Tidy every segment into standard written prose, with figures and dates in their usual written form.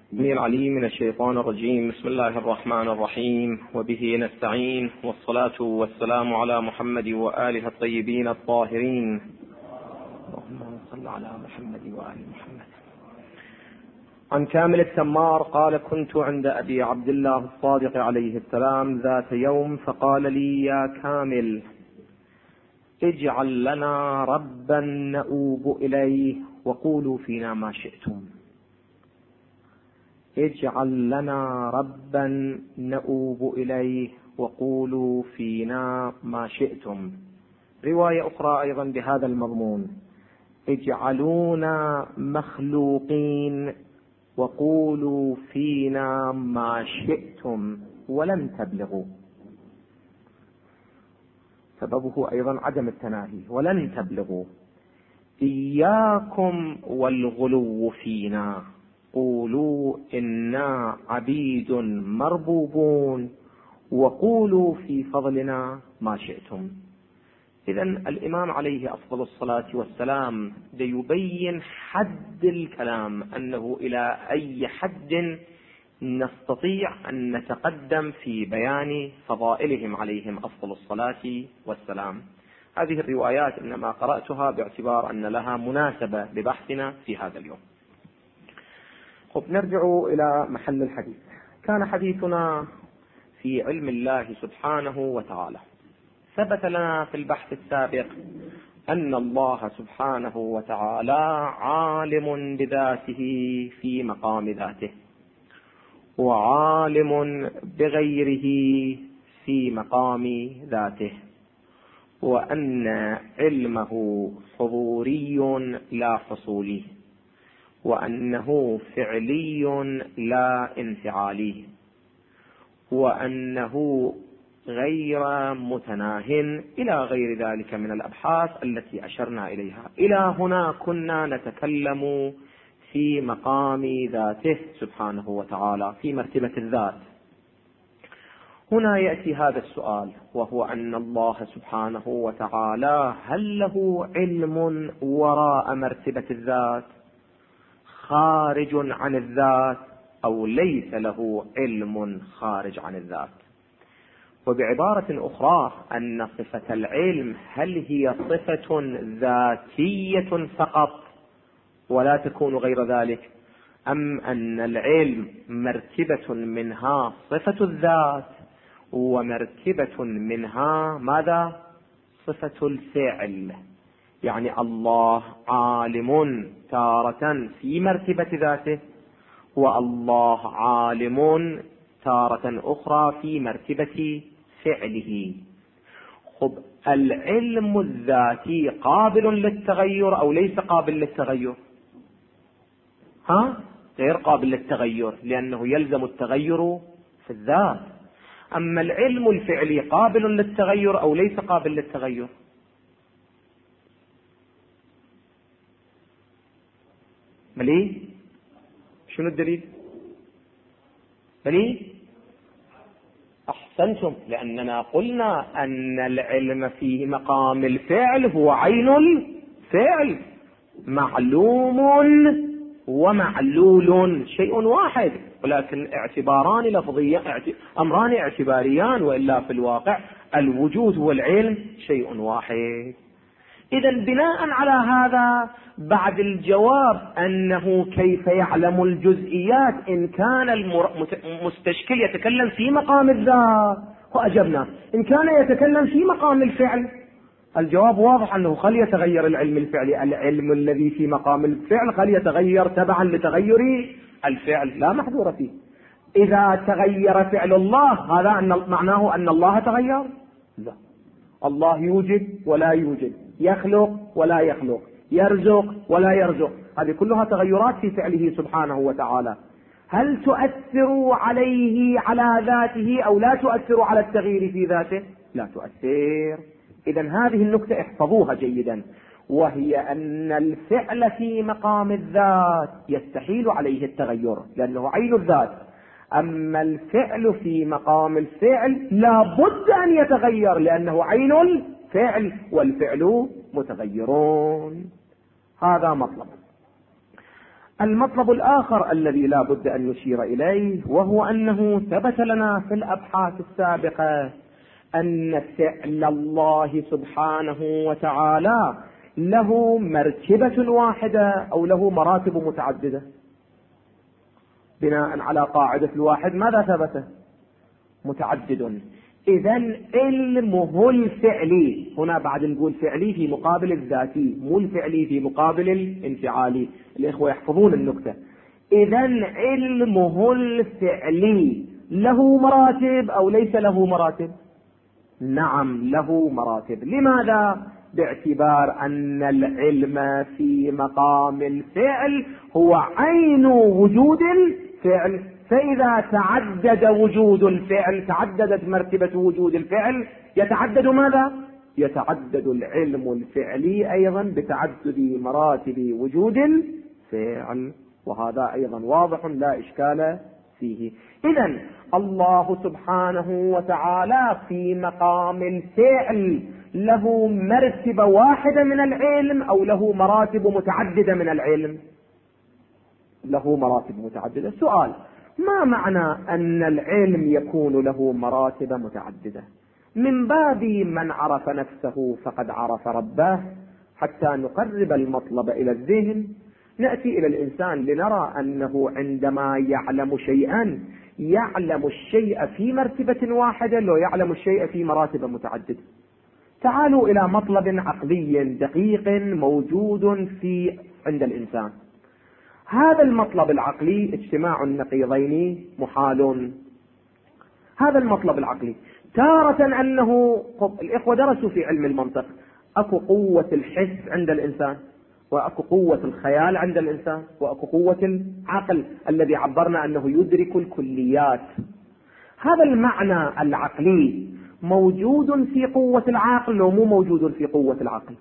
العليم من الشيطان الرجيم. بسم الله الرحمن الرحيم، وبه نستعين، والصلاة والسلام على محمد وآله الطيبين الطاهرين. اللهم صل على محمد وآل محمد. عن كامل التمار قال: كنت عند أبي عبد الله الصادق عليه السلام ذات يوم، فقال لي: يا كامل، اجعل لنا ربا نؤوب إليه وقولوا فينا ما شئتم. اجعل لنا ربا نؤوب إليه وقولوا فينا ما شئتم. رواية أخرى أيضا بهذا المضمون: اجعلونا مخلوقين وقولوا فينا ما شئتم ولن تبلغوا. سببه أيضا عدم التناهي، ولن تبلغوا. إياكم والغلو فينا، قولوا إنا عبيد مربوبون وقولوا في فضلنا ما شئتم. إذن الإمام عليه أفضل الصلاة والسلام يبين حد الكلام، أنه إلى أي حد نستطيع أن نتقدم في بيان فضائلهم عليهم أفضل الصلاة والسلام. هذه الروايات إنما قرأتها باعتبار أن لها مناسبة لبحثنا في هذا اليوم. نرجع إلى محل الحديث. كان حديثنا في علم الله سبحانه وتعالى. ثبت لنا في البحث السابق أن الله سبحانه وتعالى عالم بذاته في مقام ذاته، وعالم بغيره في مقام ذاته، وأن علمه حضوري لا حصولي، وأنه فعلي لا انفعالي، وأنه غير متناه إلى غير ذلك من الأبحاث التي أشرنا إليها. إلى هنا كنا نتكلم في مقام ذاته سبحانه وتعالى، في مرتبة الذات. هنا يأتي هذا السؤال، وهو أن الله سبحانه وتعالى هل له علم وراء مرتبة الذات خارج عن الذات، أو ليس له علم خارج عن الذات؟ وبعبارة أخرى، أن صفة العلم هل هي صفة ذاتية فقط ولا تكون غير ذلك، أم أن العلم مرتبة منها صفة الذات، ومرتبة منها ماذا؟ صفة الفعل. يعني الله عالم تارة في مرتبة ذاته، والله عالم تارة أخرى في مرتبة فعله. العلم الذاتي قابل للتغير أو ليس قابل للتغير؟ غير قابل للتغير، لأنه يلزم التغير في الذات. أما العلم الفعلي قابل للتغير أو ليس قابل للتغير؟ ملي شنو الدليل؟ ملي أحسنتم، لأننا قلنا أن العلم في مقام الفعل هو عين الفعل، معلوم ومعلول شيء واحد، ولكن اعتباران لفظيان، أمران اعتباريان، وإلا في الواقع الوجود والعلم شيء واحد. إذن بناء على هذا، بعد الجواب أنه كيف يعلم الجزئيات إن كان المستشكل يتكلم في مقام الذات، وأجبنا إن كان يتكلم في مقام الفعل، الجواب واضح أنه قد يتغير العلم الفعلي. العلم الذي في مقام الفعل قد يتغير تبعا لتغير الفعل، لا محذور فيه. إذا تغير فعل الله، هذا معناه أن الله تغير؟ لا، الله يوجد ولا يوجد، يخلق ولا يخلق، يرزق ولا يرزق، هذه كلها تغيرات في فعله سبحانه وتعالى. هل تؤثر عليه على ذاته أو لا تؤثر على التغيير في ذاته؟ لا تؤثر. إذن هذه النكتة احفظوها جيدا، وهي أن الفعل في مقام الذات يستحيل عليه التغير لأنه عين الذات. أما الفعل في مقام الفعل لا بد أن يتغير لأنه عين الفعل، والفعل متغيرون. هذا مطلب. المطلب الآخر الذي لا بد أن نشير إليه، وهو أنه ثبت لنا في الأبحاث السابقة أن فعل الله سبحانه وتعالى له مرتبة واحدة أو له مراتب متعددة. بناء على قاعدة الواحد ماذا ثبت؟ متعدد. إذن علمه الفعلي، هنا بعد نقول فعلي في مقابل الذاتي، مو الفعلي في مقابل الانفعالي، الإخوة يحفظون النكتة. إذن علمه الفعلي له مراتب أو ليس له مراتب؟ نعم له مراتب. لماذا؟ باعتبار أن العلم في مقام الفعل هو عين وجود الفعل، فإذا تعدد وجود الفعل، تعددت مرتبة وجود الفعل، يتعدد ماذا؟ يتعدد العلم الفعلي أيضا بتعدد مراتب وجود الفعل، وهذا أيضا واضح لا إشكال فيه. إذن الله سبحانه وتعالى في مقام الفعل له مرتبة واحدة من العلم أو له مراتب متعددة من العلم؟ له مراتب متعددة. سؤال: ما معنى أن العلم يكون له مراتب متعددة؟ من باب من عرف نفسه فقد عرف ربه. حتى نقرب المطلب إلى الذهن، نأتي إلى الإنسان لنرى أنه عندما يعلم شيئا يعلم الشيء في مرتبة واحدة، لو يعلم الشيء في مراتب متعددة. تعالوا إلى مطلب عقلي دقيق موجود عند الإنسان. هذا المطلب العقلي اجتماع النقيضين محال. هذا المطلب العقلي تارة أنه الإخوة درسوا في علم المنطق، أكو قوة الحس عند الإنسان، وأكو قوة الخيال عند الإنسان، وأكو قوة العقل الذي عبرنا أنه يدرك الكليات. هذا المعنى العقلي موجود في قوة العقل ومو موجود في قوة العقل؟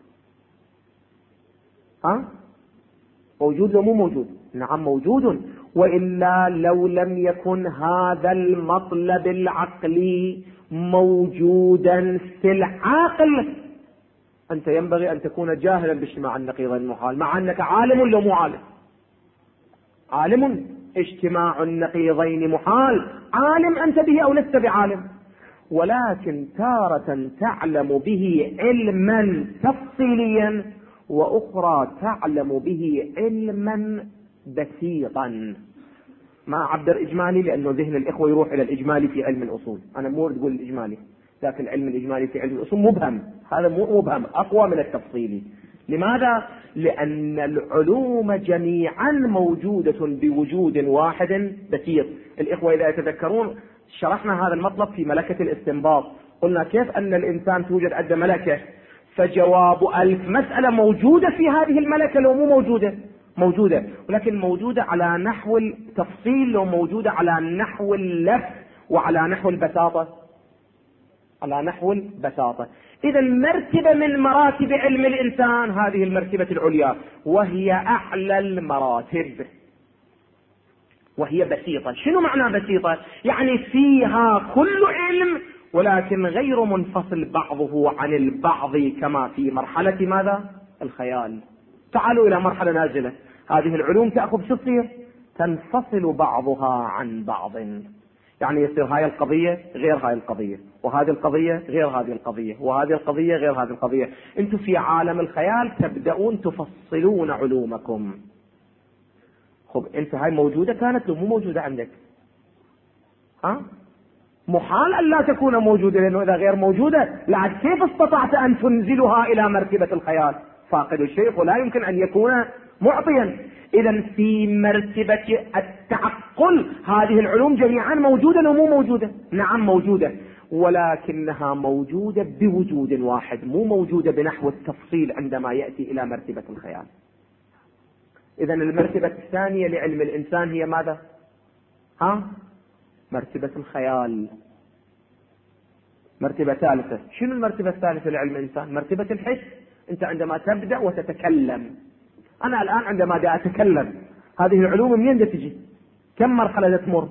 موجود ومو موجود؟ نعم موجود. وإلا لو لم يكن هذا المطلب العقلي موجودا في العقل، أنت ينبغي أن تكون جاهلا باجتماع النقيضين المحال، مع أنك عالم ولا مو عالم؟ عالم. اجتماع النقيضين محال، عالم أنت به أو لست بعالم، ولكن تارة تعلم به علما تفصيليا، وأخرى تعلم به علما بسيطا. ما عبر إجمالي لأنه ذهن الإخوة يروح إلى الإجمالي في علم الأصول، أنا مو تقول الإجمالي، لكن علم الإجمالي في علم الأصول مبهم، هذا مو مبهم، أقوى من التفصيلي. لماذا؟ لأن العلوم جميعا موجودة بوجود واحد بسيط. الإخوة إذا يتذكرون شرحنا هذا المطلب في ملكة الاستنباط، قلنا كيف أن الإنسان توجد عنده ملكة، فجواب 1000 مسألة موجودة في هذه الملكة، لو مو موجودة، ولكن موجودة على نحو التفصيل، لو موجودة على نحو اللف وعلى نحو البساطة، على نحو البساطة. إذا مرتبة من مراتب علم الإنسان هذه المرتبة العليا، وهي أعلى المراتب، وهي بسيطة. شنو معنى بسيطة؟ يعني فيها كل علم ولكن غير منفصل بعضه عن البعض، كما في مرحلة ماذا؟ الخيال. تعالوا إلى مرحلة نازلة، هذه العلوم تأخذ شو تصير؟ تنفصل بعضها عن بعض، يعني يصير هاي القضية غير هاي القضية، وهذه القضية غير هذه القضية، وهذه القضية غير هذه القضية. انتم في عالم الخيال تبدأون تفصلون علومكم. خب انت هاي موجودة كانت لو مو موجودة عندك؟ محال أن لا تكون موجودة، لأنه إذا غير موجودة لعد كيف استطعت أن تنزلها إلى مرتبة الخيال؟ فاقد الشيء ولا يمكن أن يكون معطيا. إذا في مرتبة التعقل هذه العلوم جميعا موجودة أو مو موجودة؟ نعم موجودة، ولكنها موجودة بوجود واحد، مو موجودة بنحو التفصيل عندما يأتي إلى مرتبة الخيال. إذا المرتبة الثانية لعلم الإنسان هي ماذا؟ مرتبة الخيال. مرتبة ثالثة، شنو المرتبة الثالثة لعلم الإنسان؟ مرتبة الحس. أنت عندما تبدأ وتتكلم، أنا الآن عندما دا أتكلم، هذه العلوم منين دا تجي؟ كم مرحلة دا تمر؟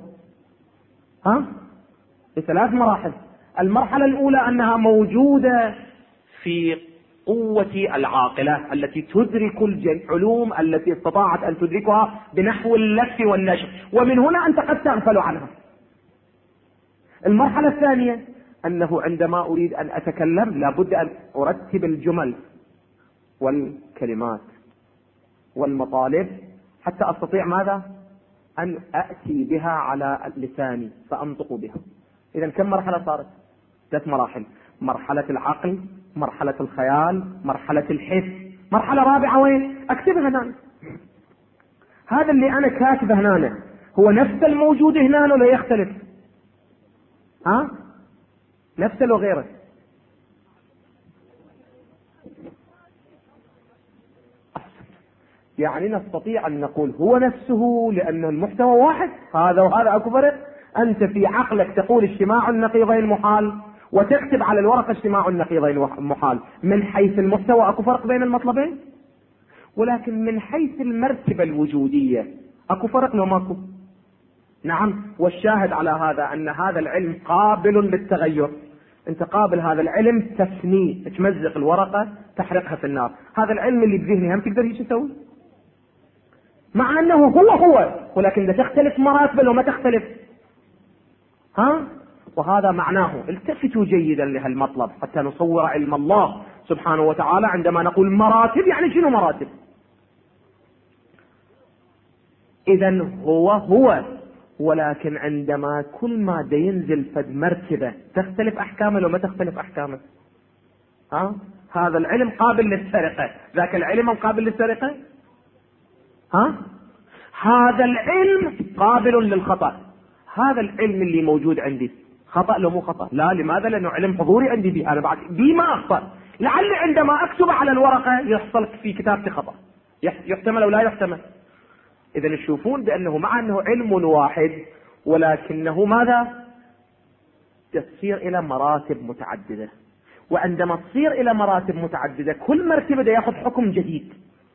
بثلاث مراحل. المرحلة الأولى أنها موجودة في قوة العاقلة التي تدرك العلوم التي استطاعت أن تدركها بنحو اللف والنشر، ومن هنا أنت قد تغفل عنها. المرحلة الثانية أنه عندما أريد أن أتكلم لابد أن أرتب الجمل والكلمات والمطالب حتى أستطيع ماذا؟ أن أأتي بها على لساني فأنطق بها. إذا كم مرحلة صارت؟ 3 مراحل: مرحلة العقل، مرحلة الخيال، مرحلة الحس. مرحلة رابعة وين؟ أكتبها هنا. هذا اللي أنا كاتبه هنا هو نفس الموجود هنا ولا يختلف؟ نفسه لو غيره؟ يعني نستطيع أن نقول هو نفسه لأن المحتوى واحد. هذا وهذا أكو فرق. أنت في عقلك تقول اجتماع النقيضين محال، وتكتب على الورقة اجتماع النقيضين محال. من حيث المحتوى أكو فرق بين المطلبين، ولكن من حيث المرتبة الوجودية أكو فرق لو ماكو؟ نعم. والشاهد على هذا أن هذا العلم قابل للتغير. أنت قابل هذا العلم تفنيه، تمزق الورقة تحرقها في النار. هذا العلم اللي بذهني هم تقدر ايش تسوي؟ مع أنه هو ولكن إذا تختلف مراتبه لو ما تختلف. وهذا معناه. التفتوا جيدا لهالمطلب حتى نصور علم الله سبحانه وتعالى. عندما نقول مراتب يعني شنو مراتب؟ إذن هو ولكن عندما كل ما دا ينزل فد مرتبة تختلف أحكامه لو ما تختلف أحكامه. هذا العلم قابل للسرقة، ذاك العلم قابل للسرقة. هذا العلم قابل للخطأ. هذا العلم اللي موجود عندي خطأ لو مو خطأ؟ لا. لماذا؟ لأنه علم حضوري عندي بي. أنا بعد بي ما أخطأ. لعل عندما أكتب على الورقة يحصل في كتابتي خطأ، يحتمل أو لا يحتمل. إذا تشوفون بأنه مع أنه علم واحد ولكنه ماذا؟ تصير إلى مراتب متعددة. وعندما تصير إلى مراتب متعددة كل مرتبة دا يأخذ حكم جديد،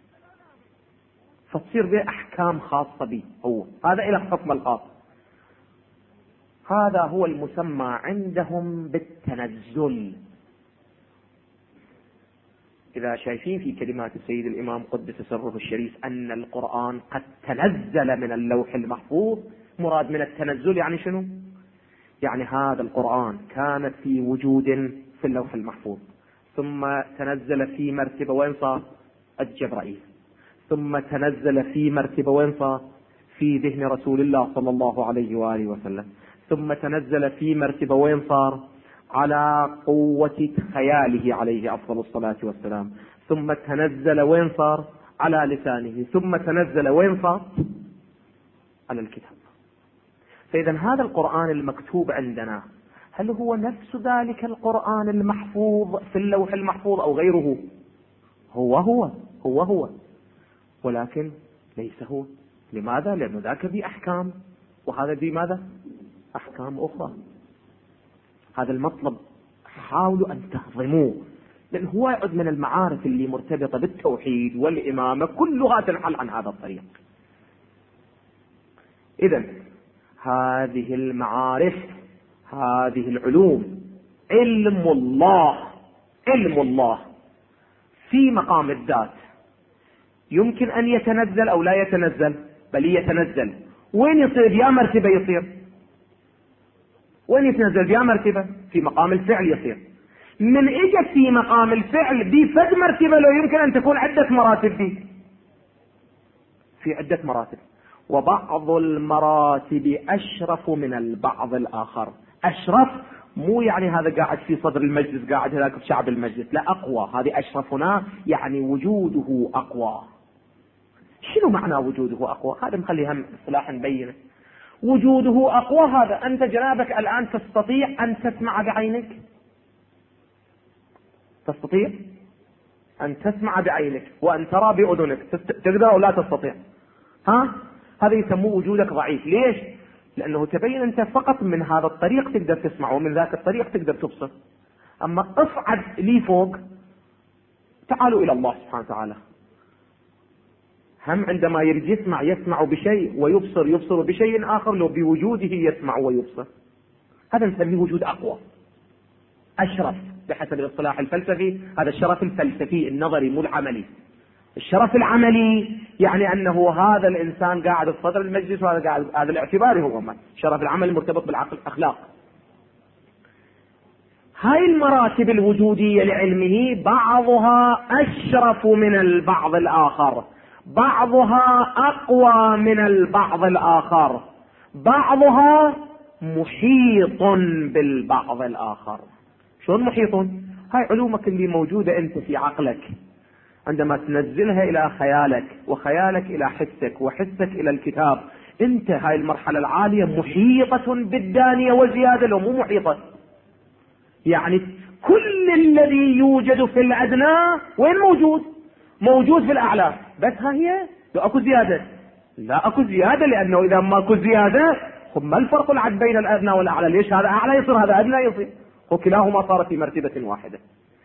فتصير به أحكام خاصة به هو. هذا إلى الحكم الخاص. هذا هو المسمى عندهم بالتنزل. إذا شايفين في كلمات السيد الإمام قدس سره الشريف أن القرآن قد تنزل من اللوح المحفوظ، مراد من التنزل يعني شنو؟ يعني هذا القرآن كانت في وجود في اللوح المحفوظ، ثم تنزل في مرتبة وين صار؟ الجبرائيل، ثم تنزل في مرتبة وين صار؟ في ذهن رسول الله صلى الله عليه وآله وسلم، ثم تنزل في مرتبة وين صار؟ على قوة خياله عليه أفضل الصلاة والسلام، ثم تنزل وين صار؟ على لسانه، ثم تنزل وين صار؟ على الكتاب. فإذا هذا القرآن المكتوب عندنا هل هو نفس ذلك القرآن المحفوظ في اللوح المحفوظ أو غيره؟ هو ولكن ليس هو. لماذا؟ لأنه ذاك ذي أحكام وهذا ذي ماذا؟ أحكام أخرى. هذا المطلب حاولوا أن تهضموه، لأن هو يعد من المعارف اللي مرتبطة بالتوحيد والإمامة كلها تنحل عن هذا الطريق. إذن هذه المعارف، هذه العلوم، علم الله في مقام الذات يمكن أن يتنزل أو لا يتنزل، بل يتنزل. وين يصير؟ يا مرتبة يصير. وين يتنزل؟ يا مرتبة في مقام الفعل يصير. من اجت في مقام الفعل بفد مرتبة لو يمكن أن تكون عدة مراتب دي، في عدة مراتب، وبعض المراتب أشرف من البعض الآخر. أشرف مو يعني هذا قاعد في صدر المجلس قاعد هذاك في شعب المجلس، لا، أقوى. هذه أشرف هنا يعني وجوده أقوى. شنو معنى وجوده أقوى؟ هذا نخليها اصطلاح نبينه. وجوده أقوى هذا أنت جنابك الآن تستطيع أن تسمع بعينك؟ تستطيع أن تسمع بعينك وأن ترى بأذنك، تقدر أو لا تستطيع؟ هذا يسموه وجودك ضعيف. ليش؟ لأنه تبين أنت فقط من هذا الطريق تقدر تسمع ومن ذاك الطريق تقدر تبصر. أما اصعد لي فوق، تعالوا إلى الله سبحانه وتعالى، هم عندما يريد يسمع بشيء ويبصر بشيء آخر، لو بوجوده يسمع ويبصر. هذا نسميه وجود أقوى أشرف. بحسب الاصطلاح الفلسفي. هذا الشرف الفلسفي النظري مو العملي. الشرف العملي يعني أنه هذا الإنسان قاعد في صدر المجلس وهذا قاعد، هذا الاعتباري هو ما. الشرف العملي مرتبط بالعقل الأخلاق. هاي المراتب الوجودية لعلمه بعضها أشرف من البعض الآخر، بعضها أقوى من البعض الآخر، بعضها محيط بالبعض الآخر. شلون محيط؟ هاي علومك اللي موجودة أنت في عقلك، عندما تنزلها إلى خيالك وخيالك إلى حسك وحسك إلى الكتاب، أنت هاي المرحلة العالية محيطة بالدانية وزيادة، لو مو محيطة. يعني كل الذي يوجد في الأدنى وين موجود؟ موجود في الأعلى، بس ها هي لو أكو زيادة. لا أكو زيادة، لأنه إذا ما أكو زيادة ما الفرق العد بين الأدنى والأعلى؟ ليش هذا أعلى يصير هذا أدنى يصير؟ وكلاهما صار في مرتبة واحدة.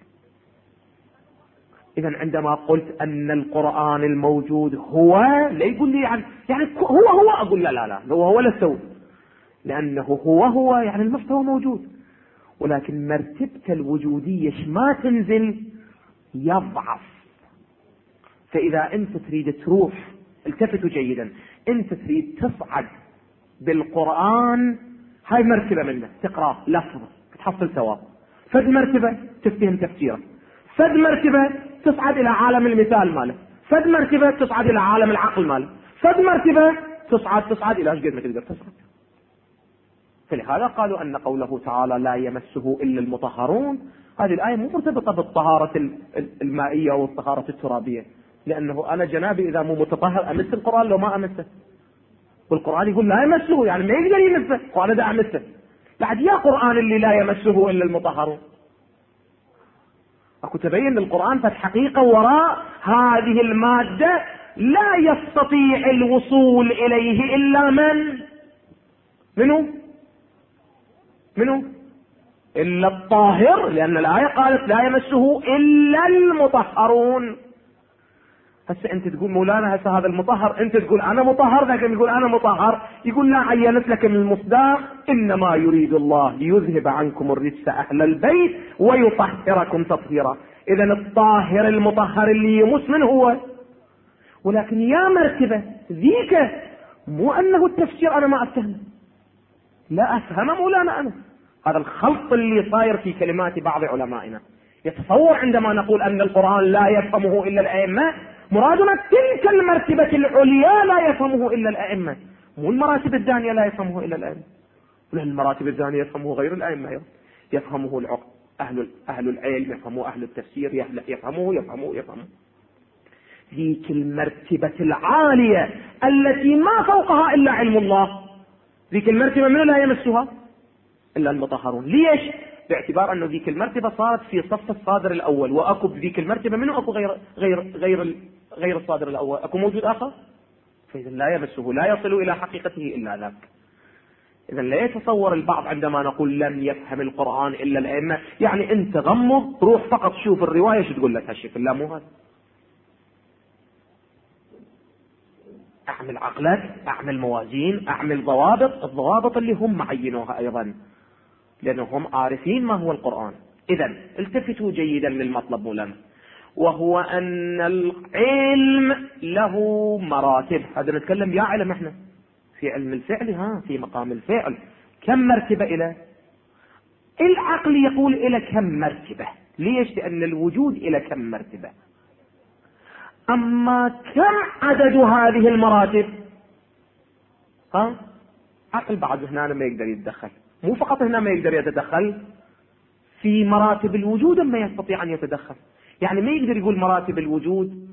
إذا عندما قلت أن القرآن الموجود هو، لا يقول لي يعني هو أقول لا هو للسوء، لأنه هو يعني المستوى موجود، ولكن مرتبة الوجودية ما تنزل، يضعف. فإذا أنت تريد تروح، التفتوا جيدا، أنت تريد تصعد بالقرآن، هاي مرتبة منه، تقرأ لفظ تحصل ثواب، فد مرتبة تفهم تفسيره، فد مرتبة تصعد إلى عالم المثال ماله، فد مرتبة تصعد إلى عالم العقل ماله، فد مرتبة تصعد إلى قد ما تقدر تصعد. فلهذا قالوا أن قوله تعالى لا يمسه إلا المطهرون، هذه الآية مو مرتبطة بالطهارة المائية أو الطهارة الترابية، لأنه أنا جنابي إذا مو متطهر أمس القرآن لو ما أمسه، والقرآن يقول لا يمسه، يعني ما يقدر يمسه، وأنا دا أمسه. بعد يا قرآن اللي لا يمسه إلا المطهرون، أكو تبين القرآن فالحقيقة وراء هذه المادة لا يستطيع الوصول إليه إلا منه إلا الطاهر، لأن الآية قالت لا يمسه إلا المطهرون. هسه أنت تقول مولانا هسه هذا المطهر، أنت تقول أنا مطهر، لكن يقول أنا مطهر، يقول لا عينت لك من المصداق إنما يريد الله ليذهب عنكم الرجس أهل البيت ويطهركم تطهيرا. إذا الطاهر المطهر اللي يمس من هو؟ ولكن يا مرتبة ذيك مو أنه التفسير أنا ما أفهمه، لا أفهم مولانا أنا. هذا الخلط اللي صاير في كلمات بعض علمائنا، يتصور عندما نقول أن القرآن لا يفهمه إلا الأئمة، مرادنا تلك المرتبة العليا لا يفهمه إلا الأئمة، مو المراتب الثانية لا يفهمه إلا الأئمة. لأن المراتب الثانية يفهمه غير الأئمة، يفهمه أهل العلم، يفهمه أهل التفسير، يفهمه. ذيك المرتبة العالية التي ما فوقها إلا علم الله، ذيك المرتبة من لا يمسها إلا المطهرون. ليش؟ باعتبار أنه ذيك المرتبة صارت في صف الصادر الأول، وأكو بذيك المرتبة منه أكو غير الصادر الأول، أكو موجود آخر، فإذا لا يمسه، لا يصل إلى حقيقته إلا ذاك. إذا لا يتصور البعض عندما نقول لم يفهم القرآن إلا الأئمة، يعني أنت غمض روح فقط شوف الرواية شو تقول لك هالشكل، لا مو هذا. أعمل عقلك، أعمل موازين، أعمل ضوابط، الضوابط اللي هم معينوها أيضا، لأنهم عارفين ما هو القرآن. إذا التفتوا جيدا للمطلب مولانا، وهو أن العلم له مراتب. هذا نتكلم يا علم احنا في علم الفعل، في مقام الفعل كم مرتبة إلى العقل يقول إلى كم مرتبة. ليش؟ لأن الوجود إلى كم مرتبة، أما كم عدد هذه المراتب عقل بعد هنا ما يقدر يتدخل، مو فقط هنا ما يقدر يتدخل، في مراتب الوجود ما يستطيع أن يتدخل. يعني ما يقدر يقول مراتب الوجود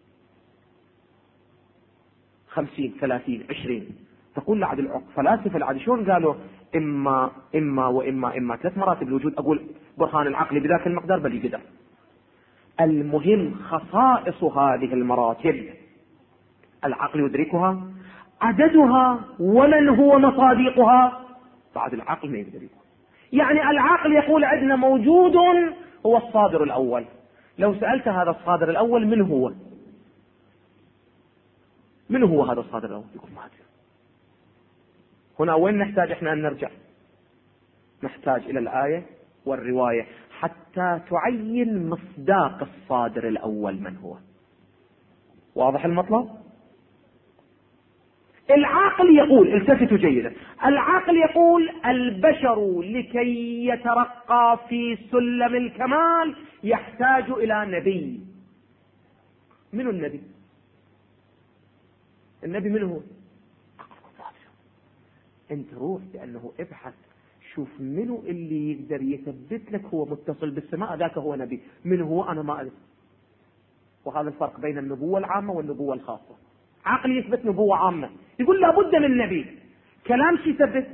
50 30 20. تقول لعد الفلاسفة العادي شلون قالوا إما وإما 3 مراتب الوجود، أقول برهان العقل بذاك المقدار بل يقدر. المهم خصائص هذه المراتب العقل يدركها، عددها ومن هو مصادقها بعد العقل ما يقدر يقول. يعني العقل يقول عندنا موجود هو الصادر الأول، لو سألت هذا الصادر الأول من هو هذا الصادر الأول؟ يقول ما أدري. هنا وين نحتاج احنا أن نرجع؟ نحتاج إلى الآية والرواية. حتى تعين مصداق الصادر الأول من هو. واضح المطلب؟ العاقل يقول، التفتوا جيدا، العاقل يقول البشر لكي يترقى في سلم الكمال يحتاج إلى نبي. من النبي؟ النبي من هو؟ انت روح بأنه ابحث شوف منو اللي يقدر يثبت لك هو متصل بالسماء، ذاك هو نبي. من هو؟ أنا ما أدري. وهذا الفرق بين النبوة العامة والنبوة الخاصة. عقل يثبت نبوة عامة، يقول لابد من نبي. كلام شي يثبت؟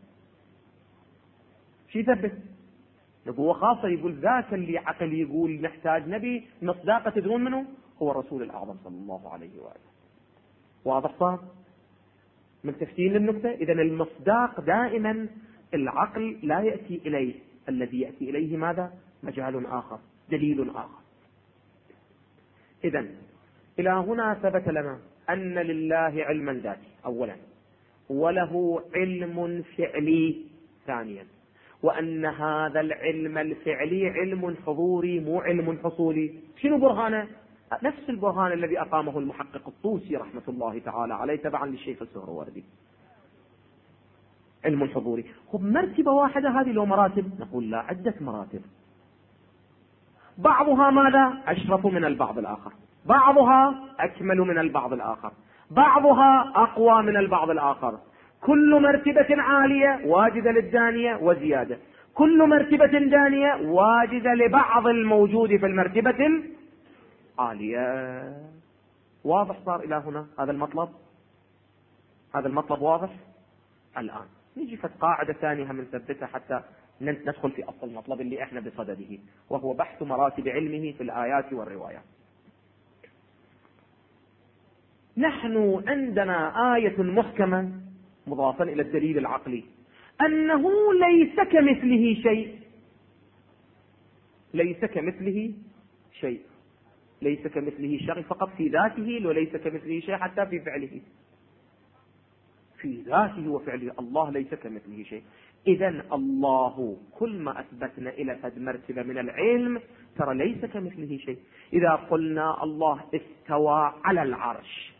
شي يثبت؟ نبوة خاصة يقول ذاك اللي عقل يقول نحتاج نبي، مصداقه تدرون منه؟ هو الرسول الأعظم صلى الله عليه وآله. واضح صار؟ ملتفتين للنقطة؟ إذا المصداق دائما العقل لا يأتي إليه، الذي يأتي إليه ماذا؟ مجال آخر، دليل آخر. إذا إلى هنا ثبت لنا أن لله علما ذاتي أولا، وله علم فعلي ثانيا، وأن هذا العلم الفعلي علم حضوري مو علم حصولي. شنو برهانه؟ نفس البرهان الذي أقامه المحقق الطوسي رحمة الله تعالى عليه تبعا للشيخ السهروردي. علم حضوري هو مرتبة واحدة هذه لو مراتب؟ نقول لا، عدة مراتب، بعضها ماذا؟ أشرف من البعض الآخر، بعضها أكمل من البعض الآخر، بعضها أقوى من البعض الآخر. كل مرتبة عالية واجدة للدانية وزيادة، كل مرتبة دانية واجدة لبعض الموجود في المرتبة العالية. واضح صار إلى هنا هذا المطلب؟ هذا المطلب واضح؟ الآن نيجي في قاعدة ثانية من ثبتها حتى ندخل في أصل المطلب اللي احنا بصدده، وهو بحث مراتب علمه في الآيات والروايات. نحن عندنا آية محكمة مضافا إلى الدليل العقلي أنه ليس كمثله شيء. ليس كمثله شيء، ليس كمثله شيء فقط في ذاته، وليس كمثله شيء حتى في فعله، في ذاته وفعله. الله ليس كمثله شيء. إذن الله كل ما أثبتنا إلى فد مرتبة من العلم ترى ليس كمثله شيء. إذا قلنا الله استوى على العرش،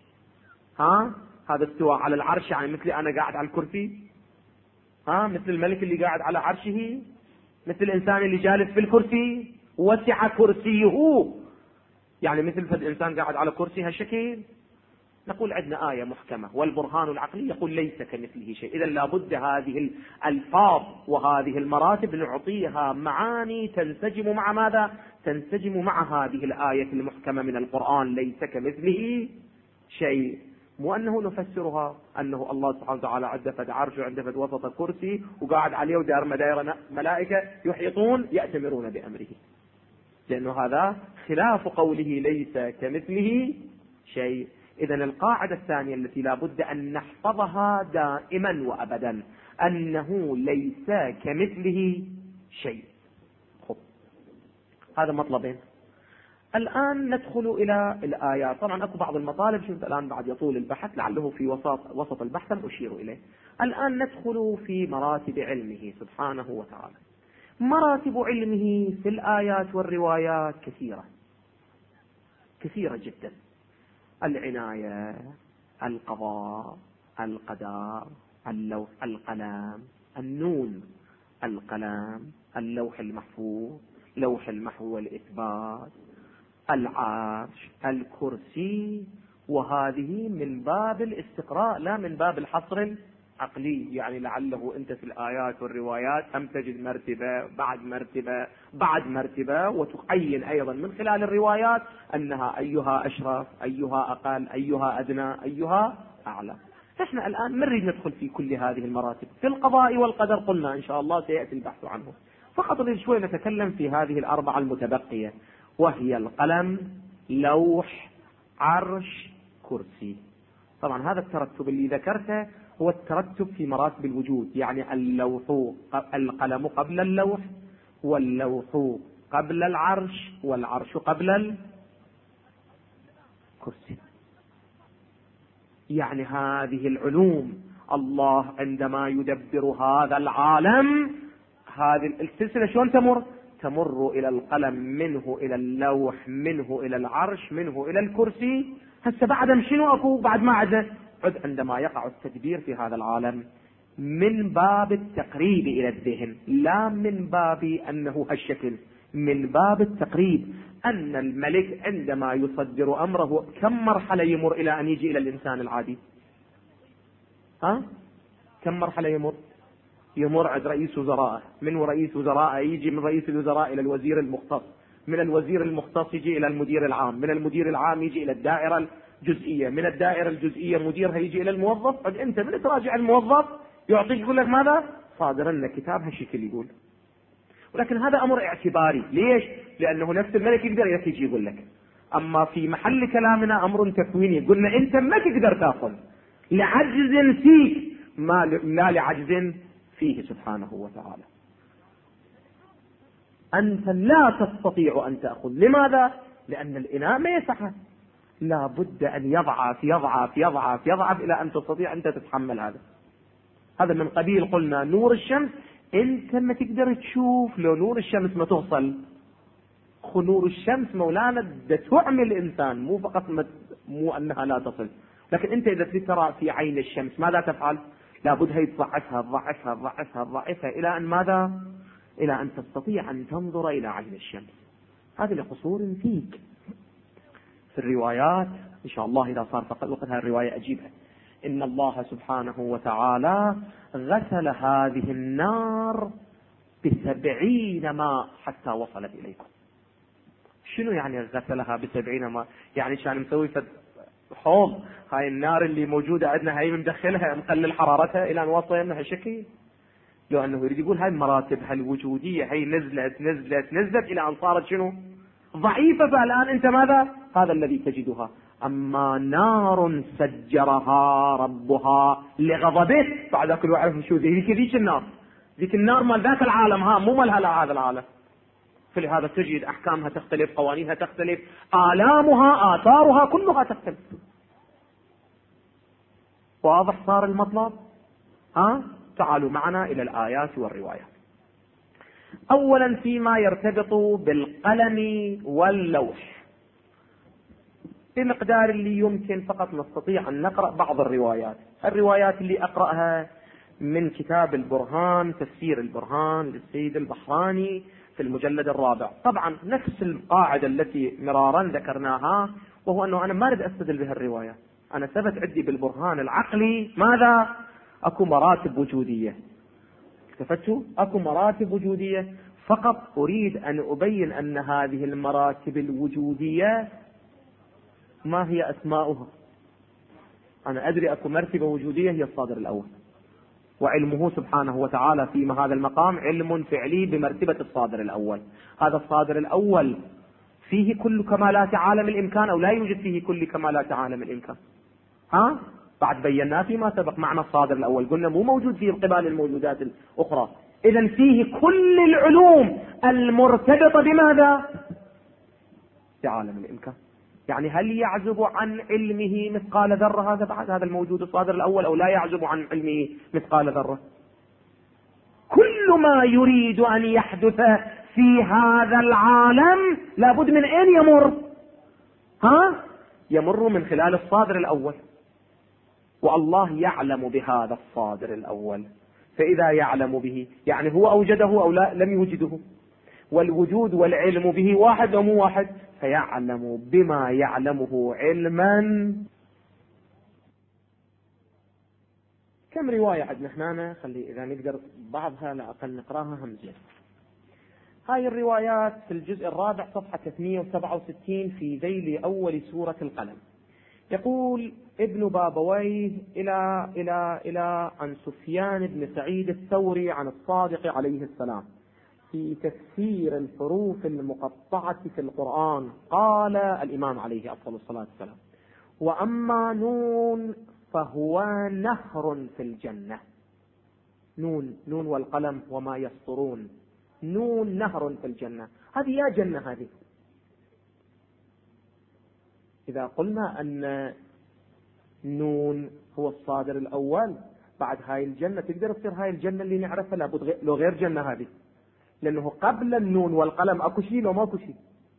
هذا استوى على العرش يعني مثلي أنا قاعد على الكرسي؟ مثل الملك اللي قاعد على عرشه، مثل الإنسان اللي جالس في الكرسي وسع كرسيه، يعني مثل فد إنسان قاعد على كرسي هالشكل. نقول عندنا آية محكمة والبرهان العقلي يقول ليس كمثله شيء. إذن لابد هذه الألفاظ وهذه المراتب نعطيها معاني تنسجم مع ماذا؟ تنسجم مع هذه الآية المحكمة من القرآن ليس كمثله شيء. مو أنه نفسرها أنه الله سبحانه وتعالى عنده فد عرش وعنده فد وسط كرسي وقاعد عليه ودار مداير ملائكة يحيطون يأتمرون بأمره، لأنه هذا خلاف قوله ليس كمثله شيء. إذن القاعدة الثانية التي لا بد أن نحفظها دائما وأبدا أنه ليس كمثله شيء. خب. هذا مطلبين. الآن ندخل إلى الآيات. طبعا أكو بعض المطالب شفت الآن بعد يطول البحث، لعله في وسط البحث أشير إليه. الآن ندخل في مراتب علمه سبحانه وتعالى. مراتب علمه في الآيات والروايات كثيرة كثيرة جدا. العناية، القضاء، القدر، اللوح، القلم، النون، القلم، اللوح المحفوظ، لوح المحو والإثبات، العرش، الكرسي. وهذه من باب الاستقراء لا من باب الحصر العقلي، يعني لعله أنت في الآيات والروايات هم تجد مرتبة بعد مرتبة بعد مرتبة، وتعين أيضا من خلال الروايات أنها أيها أشرف، أيها أقل، أيها أدنى، أيها أعلى. احنا الآن نريد ندخل في كل هذه المراتب. في القضاء والقدر قلنا إن شاء الله سيأتي البحث عنه، فقط نريد شوي نتكلم في هذه الأربعة المتبقية، وهي القلم، لوح، عرش، كرسي. طبعا هذا الترتب اللي ذكرته هو الترتب في مراتب الوجود، يعني القلم قبل اللوح، واللوح قبل العرش، والعرش قبل الكرسي. يعني هذه العلوم الله عندما يدبر هذا العالم، هذه السلسلة شلون تمر إلى القلم، منه إلى اللوح، منه إلى العرش، منه إلى الكرسي. هسه بعد شنو أكو بعد ما عده؟ عندما يقع التدبير في هذا العالم من باب التقريب إلى الذهن، لا من باب أنه هالشكل، من باب التقريب. أن الملك عندما يصدر أمره كم مرحلة يمر إلى أن يجي إلى الإنسان العادي؟ كم مرحلة يمر عند رئيس وزراء، من رئيس وزراء يجي من رئيس الوزراء إلى الوزير المختص، من الوزير المختص يجي إلى المدير العام، من المدير العام يجي إلى الدائرة الجزئية، من الدائرة الجزئية مديرها يجي إلى الموظف. أنت من تراجع الموظف يعطيك يقول لك ماذا؟ صادر لنا كتاب هالشكل يقول. ولكن هذا أمر اعتباري. ليش؟ لأنه نفس الملك يقدر يجي يقول لك. أما في محل كلامنا أمر تكويني، قلنا أنت ما تقدر تأخذ لعجز فيك، ما لا لعجز فيه سبحانه وتعالى. أنت لا تستطيع أن تأخذ. لماذا؟ لأن الإناء ما يسعه، لا بد أن يضعف يضعف يضعف يضعف إلى أن تستطيع أنت تتحمل هذا. هذا من قبيل قلنا نور الشمس، أنت ما تقدر تشوف لو نور الشمس ما توصل. نور الشمس مولانا تعمي الإنسان، مو فقط مو أنها لا تصل. لكن أنت إذا ترى في عين الشمس ماذا تفعل؟ لابد هي تضعفها تضعفها تضعفها تضعفها إلى أن ماذا؟ إلى أن تستطيع أن تنظر إلى عين الشمس. هذه لقصور فيك. في الروايات إن شاء الله إذا صار فقط وقتها الرواية أجيبها، إن الله سبحانه وتعالى غسل هذه النار ب70 ماء حتى وصلت إليكم. شنو يعني غسلها ب70 ماء؟ يعني كان مسوي حوض هاي النار اللي موجودة عندنا، هاي مدخلها مقلل حرارتها إلى أن وصلنا هالشكل. لو أنه يريد يقول هاي المراتب الوجودية هي نزلت نزلت نزلت إلى أن صارت شنو؟ ضعيفة. فالآن أنت ماذا؟ هذا الذي تجدها. أما نار سجرها ربها لغضبه، بعد كل واحد شو ذيك النار، ذيك النار مال ذاك العالم، مو مالها لا هذا العالم. فلهذا تجد أحكامها تختلف، قوانينها تختلف، آلامها آثارها كلها تختلف. واضح صار المطلب؟ تعالوا معنا إلى الآيات والروايات. أولا فيما يرتبط بالقلم واللوح، بمقدار اللي يمكن فقط نستطيع أن نقرأ بعض الروايات. الروايات اللي أقرأها من كتاب البرهان، تفسير البرهان للسيد البحراني في المجلد الرابع. طبعا نفس القاعدة التي مرارا ذكرناها، وهو أنه أنا ما أريد أستدل بها الرواية. أنا ثبت عندي بالبرهان العقلي ماذا؟ أكو مراتب وجودية. اكتفتوا؟ أكو مراتب وجودية، فقط أريد أن أبين أن هذه المراتب الوجودية ما هي أسماؤها. أنا أدري أكو مرتبة وجودية هي الصادر الأول، وعلمه سبحانه وتعالى في هذا المقام علم فعلي بمرتبة الصادر الأول. هذا الصادر الأول فيه كل كمالات عالم الإمكان أو لا يوجد فيه كل كمالات عالم الإمكان؟ بعد بيناه فيما سبق معنى الصادر الأول، قلنا مو موجود فيه قبال الموجودات الأخرى. إذن فيه كل العلوم المرتبطة بماذا؟ بعالم الإمكان. يعني هل يعزب عن علمه مثقال ذرة هذا بعد هذا الموجود الصادر الأول، أو لا يعزب عن علمه مثقال ذرة؟ كل ما يريد أن يحدث في هذا العالم لابد من أين يمر؟ يمر من خلال الصادر الأول، والله يعلم بهذا الصادر الأول. فإذا يعلم به يعني هو أوجده أو لا لم يوجده، والوجود والعلم به واحد ومو واحد، فيعلم بما يعلمه علما. كم رواية عندنا هنا؟ خلي إذا نقدر بعضها على الأقل نقراها همزة. هاي الروايات في الجزء الرابع صفحة 367 في ذيل أول سورة القلم. يقول ابن بابويه إلى عن سفيان بن سعيد الثوري عن الصادق عليه السلام في تفسير الحروف المقطعة في القرآن. قال الإمام عليه أفضل الصلاة والسلام: وأما نون فهو نهر في الجنة. نون والقلم وما يسطرون، نون نهر في الجنة. هذه يا جنة هذه. إذا قلنا أن نون هو الصادر الأول، بعد هاي الجنة تقدر تصير هاي الجنة اللي نعرفها لابد لو غير جنة هذه. لأنه قبل النون والقلم أكو شيء لو ماكو شيء؟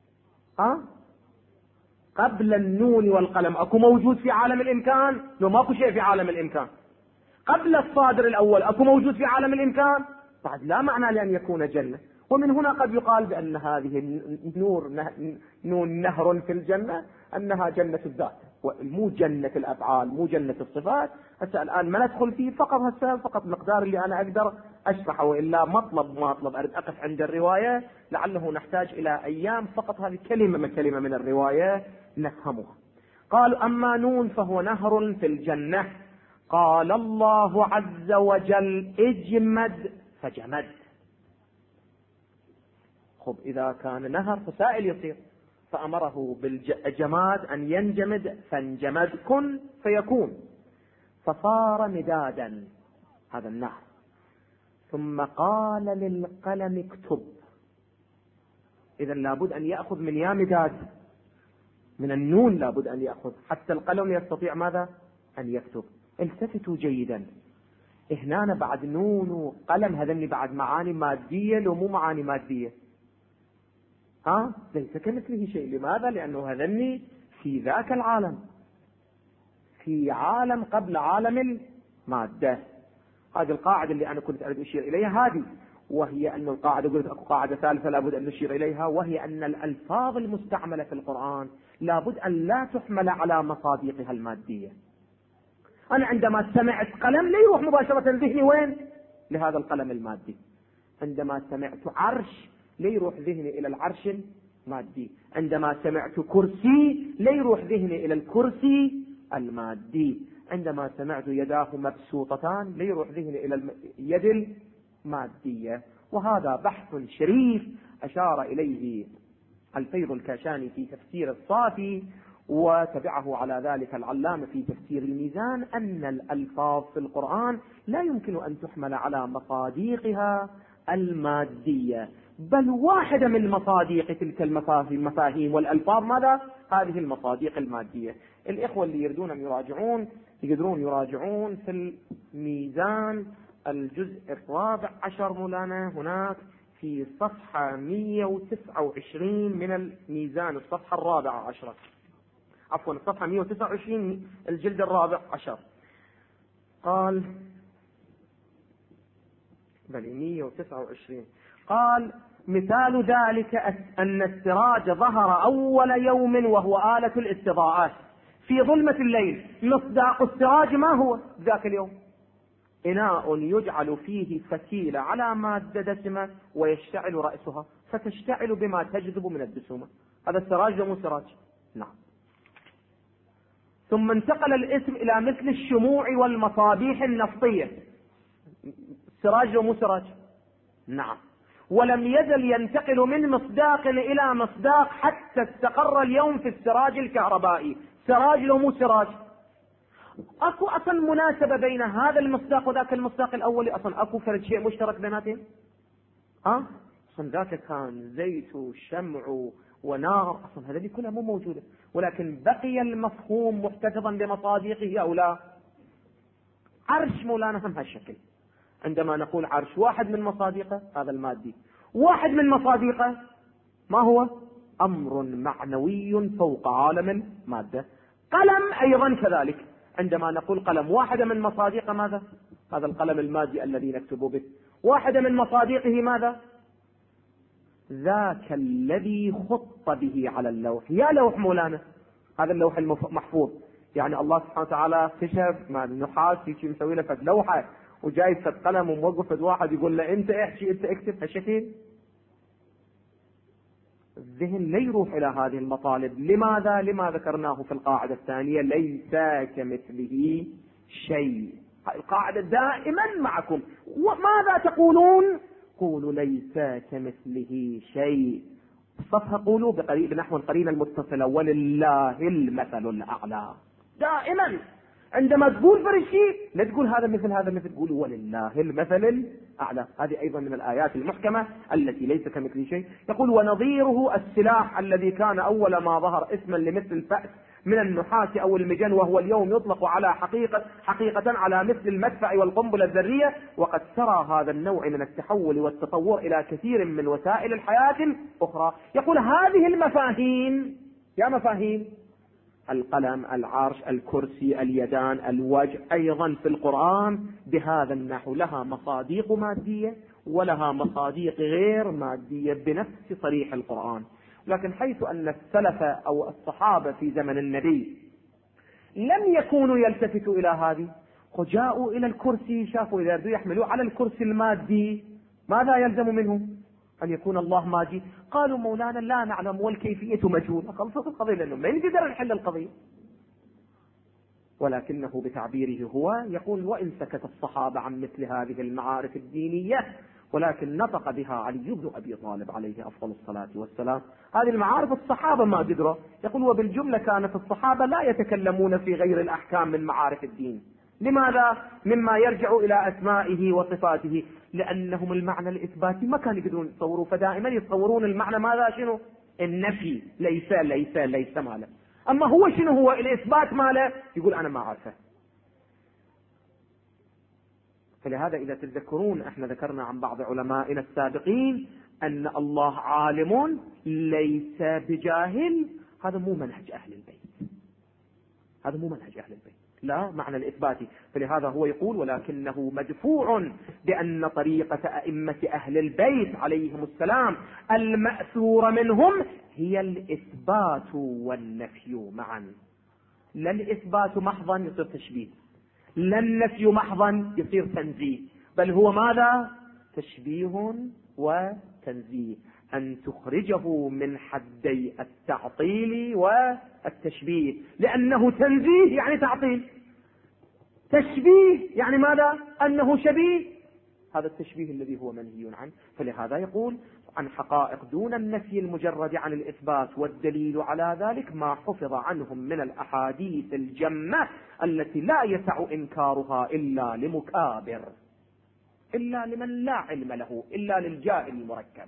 قبل النون والقلم أكو موجود في عالم الإمكان لو ماكو شيء في عالم الإمكان؟ قبل الصادر الأول أكو موجود في عالم الإمكان؟ بعد لا معنى لأن يكون جنة. ومن هنا قد يقال بأن هذه نون نهر في الجنة أنها جنة الذات مو جنة الأفعال مو جنة الصفات. هسه الآن ما ندخل فيه، فقط مقدار اللي أنا أقدر أشرحه، وإلا ما أطلب أريد أقف عند الرواية، لعله نحتاج إلى أيام فقط هذه كلمة من الرواية نفهمها. قالوا أما نون فهو نهر في الجنة. قال الله عز وجل اجمد فجمد. خب إذا كان نهر فسائل يصير، فأمره بالجماد أن ينجمد فانجمد، كن فيكون، فصار مدادا هذا النهر. ثم قال للقلم اكتب. إذا لابد أن يأخذ من يا مداد، من النون لابد أن يأخذ حتى القلم يستطيع ماذا؟ أن يكتب. التفتوا جيدا، هنا بعد نون وقلم هذني بعد معاني مادية لو مو معاني مادية؟ ليس كمثله شيء. لماذا؟ لأنه هذني في ذاك العالم، في عالم قبل عالم المادة. هذه القاعدة اللي أنا كنت أريد أشير إليها هذه، وهي أن القاعدة، قلت أكو قاعدة ثالثة لابد أن نشير إليها، وهي أن الألفاظ المستعملة في القرآن لابد أن لا تحمل على مصادقها المادية. أنا عندما سمعت قلم لا يروح مباشرة ذهني وين؟ لهذا القلم المادي. عندما سمعت عرش لا يروح ذهني إلى العرش المادي. عندما سمعت كرسي لا يروح ذهني إلى الكرسي المادي. عندما سمعت يداه مبسوطتان لا يروح ذهني إلى اليد المادية. وهذا بحث شريف أشار إليه الفيض الكاشاني في تفسير الصافي، وتبعه على ذلك العلامة في تفسير الميزان، أن الألفاظ في القرآن لا يمكن أن تحمل على مصادقها المادية، بل واحدة من مصادق تلك المفاهيم والألفاظ ماذا؟ هذه المصادق المادية. الإخوة اللي يريدون أن يراجعون يقدرون يراجعون في الميزان الجزء 14 مولانا، هناك في صفحة 129 من الميزان، الصفحة 14، عفوا الصفحة 129 الجلد 14. قال 129 قال مثال ذلك أن السراج ظهر أول يوم وهو آلة الاستضاءات في ظلمة الليل. مصداق السراج ما هو ذاك اليوم؟ إناء يجعل فيه فتيلة على مادة دسمة ويشتعل رأسها فتشتعل بما تجذب من الدسومة. هذا السراج مو سراج؟ نعم. ثم انتقل الاسم إلى مثل الشموع والمصابيح النفطية. سراج مو سراج؟ نعم. ولم يزل ينتقل من مصداق إلى مصداق حتى استقر اليوم في السراج الكهربائي. سراج لو مو سراج؟ اكو اصلا مناسبة بين هذا المصداق وذاك المصداق الاولي؟ اصلا اكو فرد شيء مشترك بيناتهم؟ اصلا ذاك كان زيت وشمع ونار، اصلا هذه كلها مو موجودة، ولكن بقي المفهوم محتفظا بمصادقه او لا؟ عرش مولانا هم هالشكل. عندما نقول عرش، واحد من مصادقه هذا المادي، واحد من مصادقه ما هو؟ امر معنوي فوق عالم المادة. قلم ايضا كذلك، عندما نقول قلم، واحدة من مصادقه ماذا؟ هذا القلم المادي الذي نكتب به. واحدة من مصادقه ماذا؟ ذاك الذي خط به على اللوح. يا لوح مولانا، هذا اللوح المحفوظ، يعني الله سبحانه وتعالى كشف مع النحاس يجي مسوي له فد لوحة وجاي فد قلم وموقف فد واحد يقول له انت احكي انت اكتب هالشكل. الذهن لا يروح إلى هذه المطالب. لماذا؟ لما ذكرناه في القاعدة الثانية، ليس كمثله شيء. القاعدة دائما معكم. وماذا تقولون؟ قولوا ليس كمثله شيء. الصفحة قولوا بنحو القرينة المتصلة ولله المثل الأعلى. دائما عندما تقول فرشي لا تقول هذا مثل هذا مثل، تقول ولله المثل الأعلى. هذه أيضا من الآيات المحكمة التي ليس كمثل شيء. يقول ونظيره السلاح الذي كان أول ما ظهر اسما لمثل الفأس من النحاس أو المجن، وهو اليوم يطلق على حقيقة على مثل المدفع والقنبلة الذرية. وقد سرى هذا النوع من التحول والتطور إلى كثير من وسائل الحياة الأخرى. يقول هذه المفاهيم، يا مفاهيم القلم، العرش، الكرسي، اليدان، الوجه، أيضا في القرآن بهذا النحو لها مصادق مادية ولها مصادق غير مادية بنفس صريح القرآن. لكن حيث أن السلف أو الصحابة في زمن النبي لم يكونوا يلتفتوا إلى هذه، وجاءوا إلى الكرسي، شافوا إذا بدوا يحملوا على الكرسي المادي ماذا يلزم منهم؟ أن يكون الله ماجي. قالوا مولانا لا نعلم والكيفية مجهولة. خلصت القضية، لأنه ما نقدر نحل القضية. ولكنه بتعبيره هو يقول وإن سكت الصحابة عن مثل هذه المعارف الدينية ولكن نطق بها علي بن أبي طالب عليه أفضل الصلاة والسلام. هذه المعارف الصحابة ما قدروا. يقول وبالجملة كانت الصحابة لا يتكلمون في غير الأحكام من معارف الدين. لماذا؟ مما يرجع إلى أسمائه وصفاته، لأنهم المعنى الإثباتي ما كانوا يقدرون يتصوروا، فدائما يتصورون المعنى ماذا؟ شنو؟ النفي، ليس ليس ليس ماله. أما هو شنو هو الإثبات ماله؟ يقول أنا ما أعرفه. فلهذا إذا تتذكرون احنا ذكرنا عن بعض علمائنا السابقين أن الله عالم ليس بجاهل. هذا مو منهج أهل البيت، هذا مو منهج أهل البيت، لا معنى الإثباتي. فلهذا هو يقول ولكنه مدفوع بأن طريقة أئمة أهل البيت عليهم السلام المأثور منهم هي الإثبات والنفي معا. لا الإثبات محضا يصير تشبيه، لا النفي محضا يصير تنزيه، بل هو ماذا؟ تشبيه وتنزيه. أن تخرجه من حدي التعطيل والتشبيه، لأنه تنزيه يعني تعطيل، تشبيه يعني ماذا؟ أنه شبيه. هذا التشبيه الذي هو منهي عنه. فلهذا يقول عن حقائق دون النفي المجرد عن الإثبات، والدليل على ذلك ما حفظ عنهم من الأحاديث الجمة التي لا يسع إنكارها إلا لمكابر، إلا لمن لا علم له، إلا للجاهل المركب.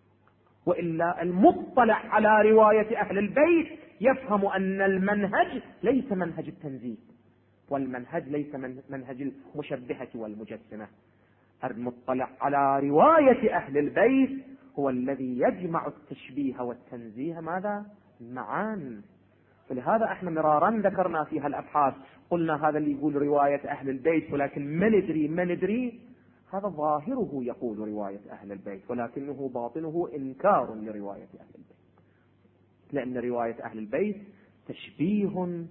وإلا المطلع على رواية أهل البيت يفهم أن المنهج ليس منهج التنزيه، والمنهج ليس منهج المشبهة والمجسمة. المطلع على رواية أهل البيت هو الذي يجمع التشبيه والتنزيه ماذا؟ معا. فلهذا احنا مرارا ذكرنا فيها الأبحاث، قلنا هذا اللي يقول رواية أهل البيت ولكن ما ندري هذا ظاهره يقول رواية أهل البيت، ولكنه باطنه إنكار لرواية أهل البيت، لأن رواية أهل البيت تشبيه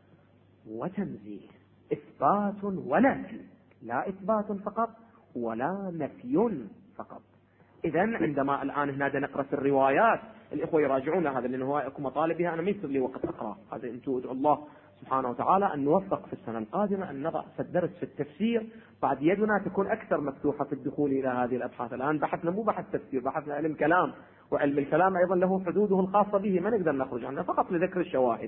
وتنزيه، إثبات ونفي، لا إثبات فقط ولا نفي فقط. إذن عندما الآن هنا نقرأ في الروايات، الإخوة يراجعون هذا لأنه هو أكو مطالب بها، أنا ما يصير لي وقت أقرأ هذا. أنتم ادعوا الله سبحانه وتعالى أن نوفق في السنة القادمة أن نضع في الدرس في التفسير، بعد يدنا تكون أكثر مفتوحة في الدخول إلى هذه الأبحاث. الآن بحثنا مو بحث تفسير، بحثنا علم كلام، وعلم الكلام أيضا له حدوده الخاصة به ما نقدر نخرج عنها، فقط لذكر الشواهد.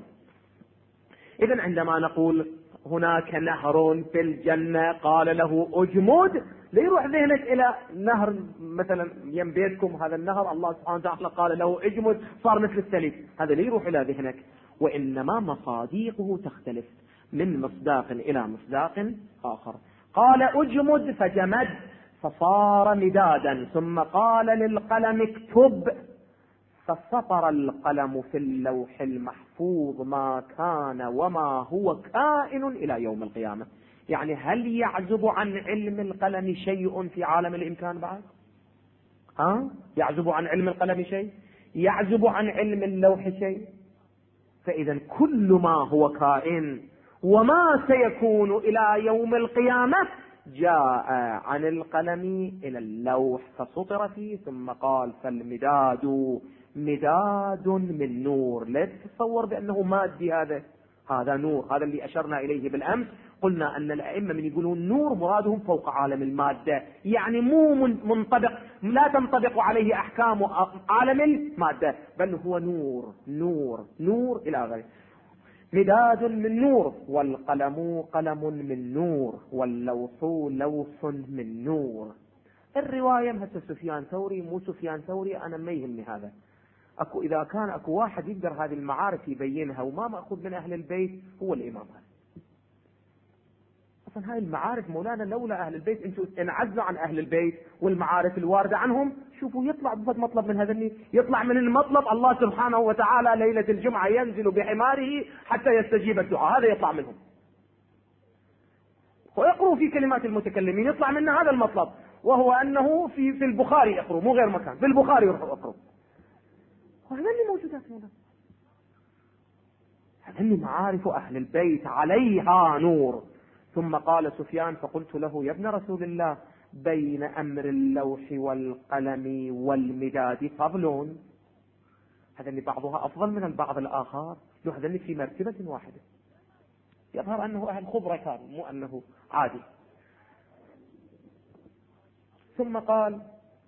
إذن عندما نقول هناك نهر في الجنة قال له أجمد، لا يروح ذهنك إلى نهر مثلا يم بيتكم، هذا النهر الله سبحانه وتعالى قال له أجمد صار مثل السليب، هذا لا يروح إلى ذهنك. وإنما مصادقه تختلف من مصداق إلى مصداق آخر. قال أجمد فجمد فصار مدادا، ثم قال للقلم اكتب فسطر القلم في اللوح المحفوظ ما كان وما هو كائن إلى يوم القيامة. يعني هل يعزب عن علم القلم شيء في عالم الإمكان بعد؟ يعزب عن علم القلم شيء؟ يعزب عن علم اللوح شيء؟ فإذا كل ما هو كائن وما سيكون إلى يوم القيامة جاء عن القلم إلى اللوح فسطر فيه، ثم قال فالمداد مداد من نور. لا تتصور بأنه مادي، هذا نور، هذا اللي أشرنا إليه بالأمس. قلنا أن الأئمة من يقولون نور مرادهم فوق عالم المادة، يعني مو منطبق، لا تنطبق عليه أحكام عالم المادة، بل هو نور نور نور إلى غيره. مداد من نور، والقلم قلم من نور، واللوح لوح من نور. الرواية مثل سفيان ثوري مو سفيان ثوري أنا ما يهمني هذا، إذا كان أكو واحد يقدر هذه المعارف يبينها وما مأخوذ من أهل البيت هو الإمام هذا. أصلا هاي المعارف مولانا لولا أهل البيت، أنتم انعزلوا عن أهل البيت والمعارف الواردة عنهم، شوفوا يطلع بفضل مطلب من هذا يطلع من المطلب الله سبحانه وتعالى ليلة الجمعة ينزل بحماره حتى يستجيب الدعاء، هذا يطلع منهم. ويقروا في كلمات المتكلمين يطلع منا هذا المطلب، وهو أنه في البخاري يقروا، مو غير مكان، في البخاري يقروا. وهذا اللي موجودات مولانا، هذا اللي معارف أهل البيت عليها نور. ثم قال سفيان فقلت له يا ابن رسول الله بين أمر اللوح والقلم والمداد فضل، هذا اللي بعضها أفضل من البعض الآخر، هذا اللي في مرتبة واحدة، يظهر أنه أهل خبرة كان، مو أنه عادي. ثم قال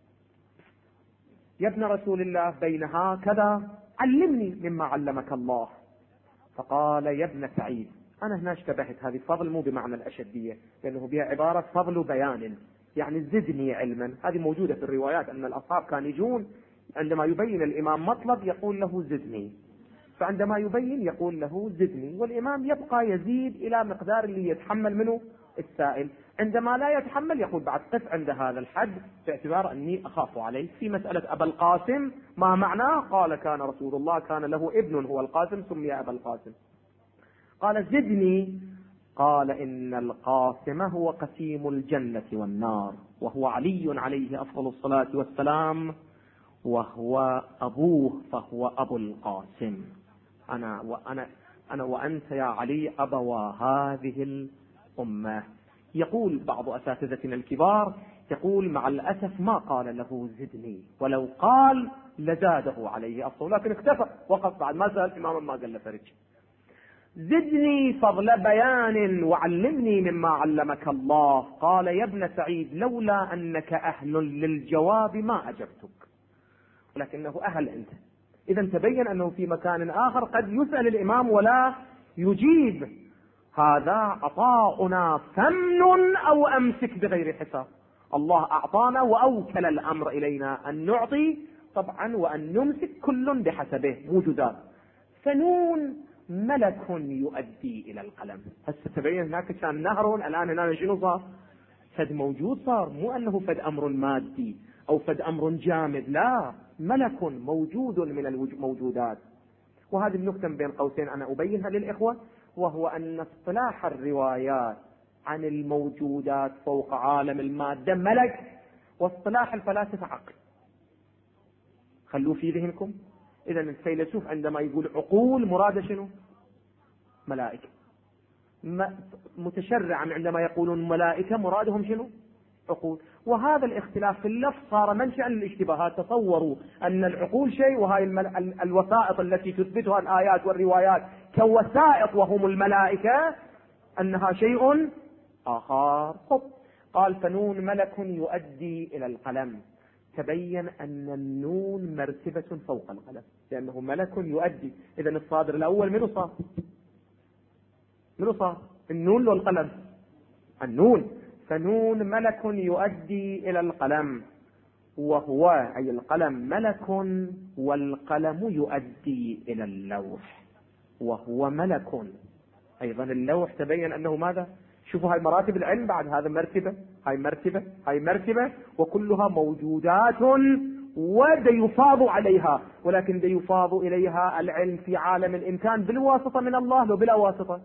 يا ابن رسول الله بين هكذا علمني مما علمك الله. فقال يا ابن سعيد، أنا هنا اشتبهت، هذه فضل مو بمعنى الأشدية، لأنه بها عبارة فضل بيان، يعني زدني علما. هذه موجودة في الروايات أن الأصحاب كانوا يجون عندما يبين الإمام مطلب يقول له زدني، فعندما يبين يقول له زدني، والإمام يبقى يزيد إلى مقدار اللي يتحمل منه السائل. عندما لا يتحمل يقول بعد قف عند هذا الحد باعتبار أني أخاف عليه. في مسألة أبا القاسم ما معناه؟ قال كان رسول الله كان له ابن هو القاسم سمي أبا القاسم. قال زدني، قال إن القاسم هو قسيم الجنة والنار، وهو علي عليه أفضل الصلاة والسلام، وهو أبوه فهو أبو القاسم. أنا وأنت يا علي أبوا هذه الأمة. يقول بعض أساتذتنا الكبار يقول مع الأسف ما قال له زدني، ولو قال لزاده عليه أفضل، لكن اكتفى وقف بعد ما سأل إماما ما قال له فرج. زدني فضل بيان وعلمني مما علمك الله. قال يا ابن سعيد لولا أنك أهل للجواب ما أجبتك، ولكنه أهل أنت. إذا تبين أنه في مكان آخر قد يسأل الإمام ولا يجيب. هذا عطاؤنا فمن أو أمسك بغير حساب. الله أعطانا وأوكل الأمر إلينا أن نعطي طبعا وأن نمسك، كل بحسبه موجودات. فنون ملك يؤدي إلى القلم. هسه تبين هناك كان نهر، الآن هنا شنو صار؟ فد موجود صار، مو أنه فد أمر مادي أو فد أمر جامد، لا، ملك موجود من الموجودات. وهذه النقطة بين قوسين أنا أبينها للإخوة، وهو أن اصطلاح الروايات عن الموجودات فوق عالم المادة ملك، واصطلاح الفلاسفة عقل. خلوا في ذهنكم. إذا الفيلسوف عندما يقول عقول مراد شنو؟ ملائكة. متشرعا عندما يقولون ملائكة مرادهم شنو؟ عقول. وهذا الاختلاف في اللفظ صار منشأ للاشتباهات. تصوروا أن العقول شيء، وهاي الوسائط التي تثبتها الآيات والروايات كوسائط وهم الملائكة أنها شيء آخر. قال فنون ملك يؤدي إلى القلم. تبين أن النون مرتبة فوق القلم لأنه ملك يؤدي. إذن الصادر الأول منه صار؟ منه صار؟ النون والقلم؟ النون. فنون ملك يؤدي إلى القلم، وهو أي القلم ملك، والقلم يؤدي إلى اللوح وهو ملك أيضا. اللوح تبين أنه ماذا؟ شوفوا هاي مراتب العلم، بعد هذا مرتبة، هاي مرتبة، هاي مرتبة، وكلها موجودات ويفاض عليها، ولكن يفاض إليها العلم في عالم الإمكان بالواسطة من الله، لو بلا واسطة.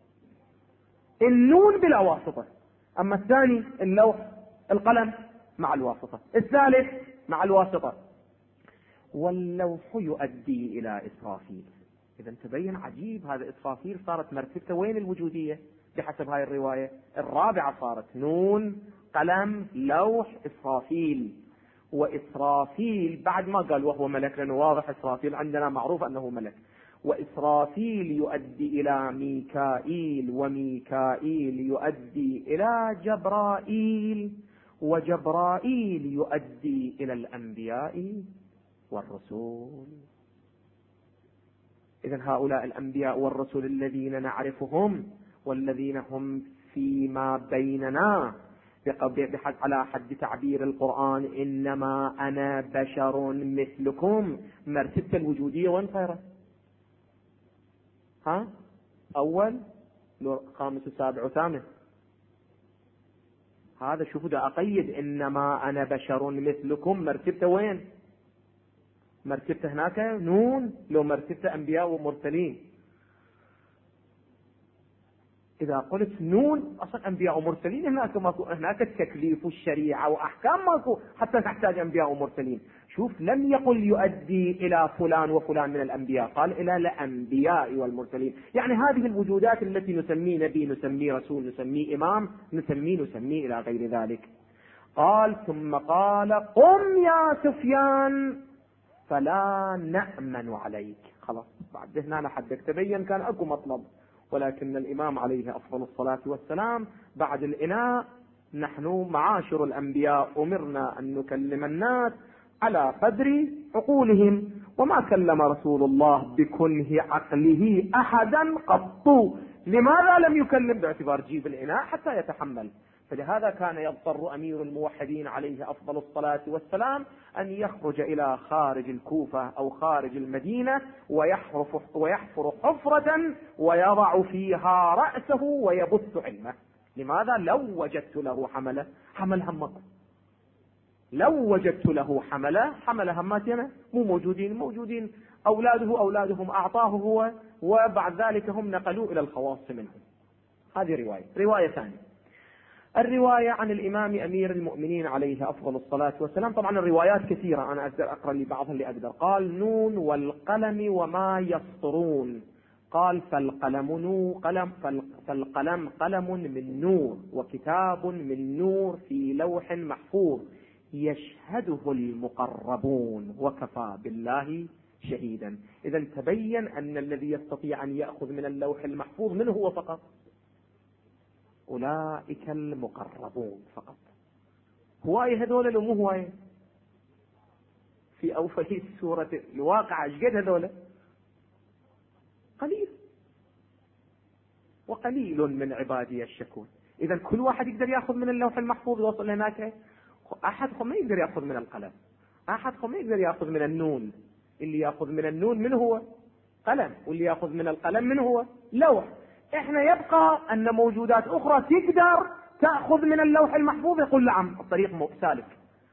النون بلا واسطة، أما الثاني اللوح القلم مع الواسطة، الثالث مع الواسطة. واللوح يؤدي إلى إسرافيل. إذا تبين عجيب، هذا إسرافيل صارت مرتبته وين الوجودية بحسب هاي الرواية؟ الرابعة صارت نون قلم لوح إسرافيل. وإسرافيل بعد ما قال وهو ملك، لأنه واضح إسرافيل عندنا معروف أنه ملك. وإسرافيل يؤدي إلى ميكائيل، وميكائيل يؤدي إلى جبرائيل، وجبرائيل يؤدي إلى الأنبياء والرسول. إذن هؤلاء الأنبياء والرسل الذين نعرفهم والذين هم فيما بيننا على حد تعبير القرآن إنما أنا بشر مثلكم، مرتبة الوجودية وين صايرة؟ أول خامس وسابع وثامن. هذا شوفوا ده أقيد إنما أنا بشر مثلكم، مرتبته وين؟ مرتبته هناك نون، لو مرتبته أنبياء ومرسلين. إذا قلت نون أصلا أنبياء ومرسلين هناك ماكو، هناك التكليف والشريعة وأحكام ماكو حتى تحتاج أنبياء ومرسلين. شوف لم يقل يؤدي إلى فلان وفلان من الأنبياء، قال إلى الأنبياء والمرسلين. يعني هذه الوجودات التي نسميه نبي، نسميه رسول، نسميه إمام، نسميه إلى غير ذلك. قال ثم قال قم يا سفيان فلا نأمن عليك. خلاص بعد هنا لحدك تبين كان أكو مطلب، ولكن الإمام عليه أفضل الصلاة والسلام بعد الإناء: نحن معاشر الأنبياء أمرنا أن نكلم الناس على قدر عقولهم، وما كلم رسول الله بكنه عقله أحدا قط. لماذا لم يكلم؟ باعتبار جيب الإناء حتى يتحمل. فلهذا كان يضطر أمير الموحدين عليه أفضل الصلاة والسلام أن يخرج إلى خارج الكوفة أو خارج المدينة ويحفر حفرة ويضع فيها رأسه ويبث علمه. لماذا؟ لو وجدت له حمل همكم، لو وجدت له حمل هماتنا مو موجودين أولادهم أعطاه هو، وبعد ذلك هم نقلوا إلى الخواص منهم. هذه رواية ثانية. الرواية عن الإمام أمير المؤمنين عليه أفضل الصلاة والسلام. طبعا الروايات كثيرة، أنا أقدر أقرأ لي بعضها اللي أقدر. قال نون والقلم وما يسطرون. قال فالقلم قلم من نور وكتاب من نور في لوح محفوظ يشهده المقربون وكفى بالله شهيدا. إذا تبين أن الذي يستطيع أن يأخذ من اللوح المحفوظ منه هو فقط أولئك المقربون فقط. هواية هذول لو مو هواية في أول سورة الواقعة ايش قد هذول؟ قليل، وقليل من عبادي الشكور. إذا كل واحد يقدر يأخذ من اللوح المحفوظ ويوصل هناك. أحدكم ما يقدر يأخذ من القلم، أحدكم ما يقدر يأخذ من النون. اللي يأخذ من النون من هو؟ قلم، واللي يأخذ من القلم من هو؟ لوح. احنا يبقى ان موجودات اخرى تقدر تأخذ من اللوح المحفوظ، يقول نعم الطريق سالك،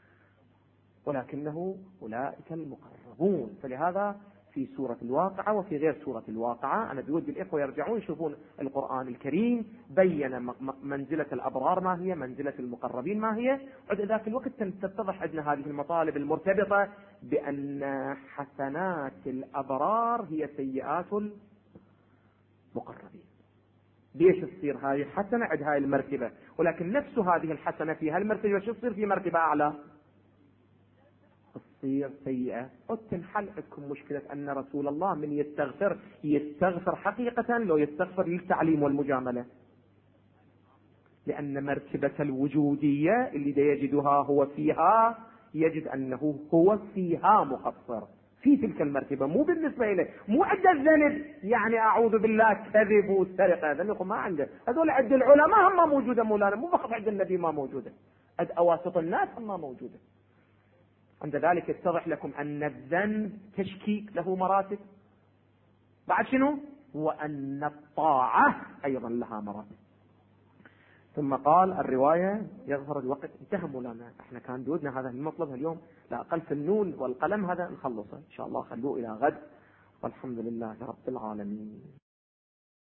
ولكنه اولئك المقربون. فلهذا في سورة الواقعة وفي غير سورة الواقعة، انا بودي الاخوة يرجعون يشوفون القرآن الكريم بين منزلة الابرار ما هي، منزلة المقربين ما هي. عند ذاك الوقت تتضح عندنا هذه المطالب المرتبطة بان حسنات الابرار هي سيئات المقربين. ليش تصير هذه حسنة عند هاي المرتبة، ولكن نفس هذه الحسنة في هالمرتبة شو تصير في مرتبة أعلى؟ تصير سيئة. وتنحل عندكم مشكلة أن رسول الله من يستغفر حقيقة لو يستغفر للتعليم والمجاملة، لأن مرتبة الوجودية اللي دا يجدها هو فيها يجد أنه هو فيها مقصر في تلك المرتبة، مو بالنسبة إليه، مو عند الذنب يعني أعوذ بالله كذب وسرقة، ذنب ما عنده. هذول عند العلماء هم موجودة مولانا، مو فقط عند النبي ما موجودة، عند أواسط الناس هم موجودة. عند ذلك يتضح لكم أن الذنب تشكيك له مراتب، بعد شنو؟ وأن الطاعة أيضا لها مراتب. ثم قال الرواية يظهر الوقت انتهى مولانا، احنا كان دودنا هذا المطلب اليوم، لا أقل في النون والقلم هذا نخلصه إن شاء الله، خلوه إلى غد، والحمد لله رب العالمين.